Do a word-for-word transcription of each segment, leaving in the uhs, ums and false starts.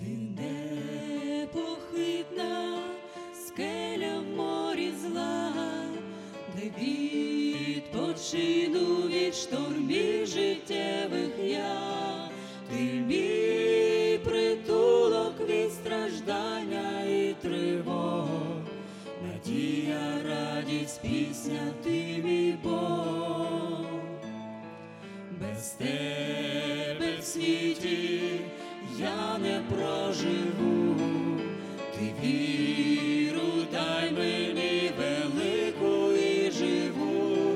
Ти непохитна скеля в морі зла, де відпочину від штормів життєвих я. Ти мій притулок від страждання і тривог, надія, радість, пісня, ти мій Бог. Без тебе в світі я не проживу, ти віру дай мені велику і живу.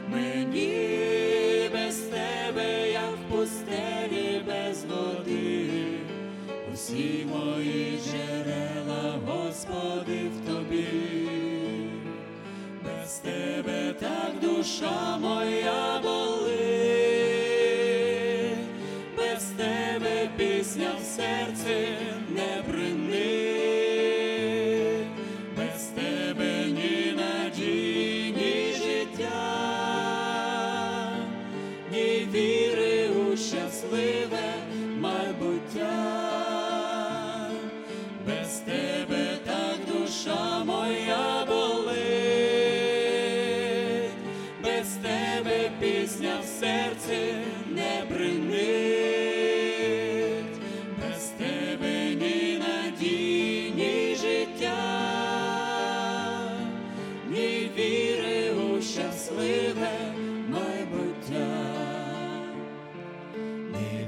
Мені без тебе, як в пустелі без води, усі мої джерела, Господи, в тобі. Без тебе так душа моя болить, без тебе пісня в серці не бринить, без тебе ні надії, ні життя, ні віри у щасливе майбуття. Без тебе так душа моя болить, без тебе пісня в серці не бринить, без тебе ні надії, ні життя, ні віри у щасливе майбуття. Не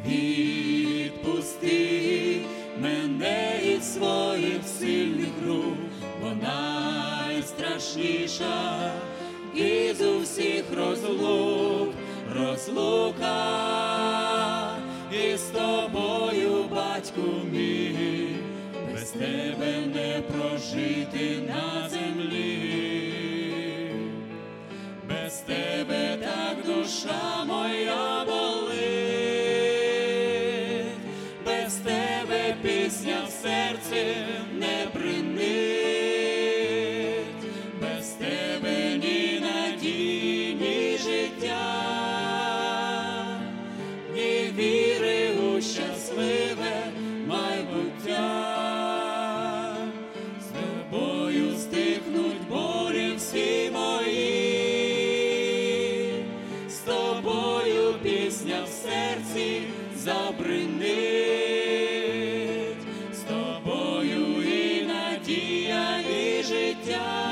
відпусти мене із своїх сильних рук, бо найстрашніша із усіх розлук, розлука із тобою, батьку мій, без тебе не прожити на землі. Без тебе так душа моя болить, без тебе пісня в серці не бринить, без тебе ні надії, ні життя, ні віри у щасливе майбуття. З тобою стихнуть болі всі мої, з тобою пісня в серці забринить, з тобою і надія, і життя,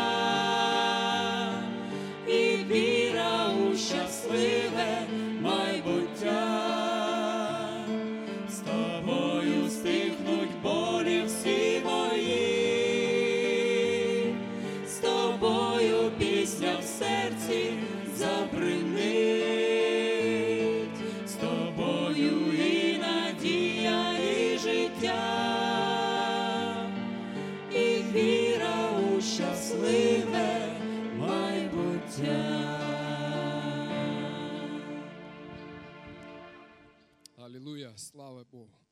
і віра у щасливе майбуття. З тобою стихнуть болі всі мої, з тобою пісня в серці забринить, з тобою і надія, і життя, і віра у щасливе майбуття. Алілуя, слава Богу.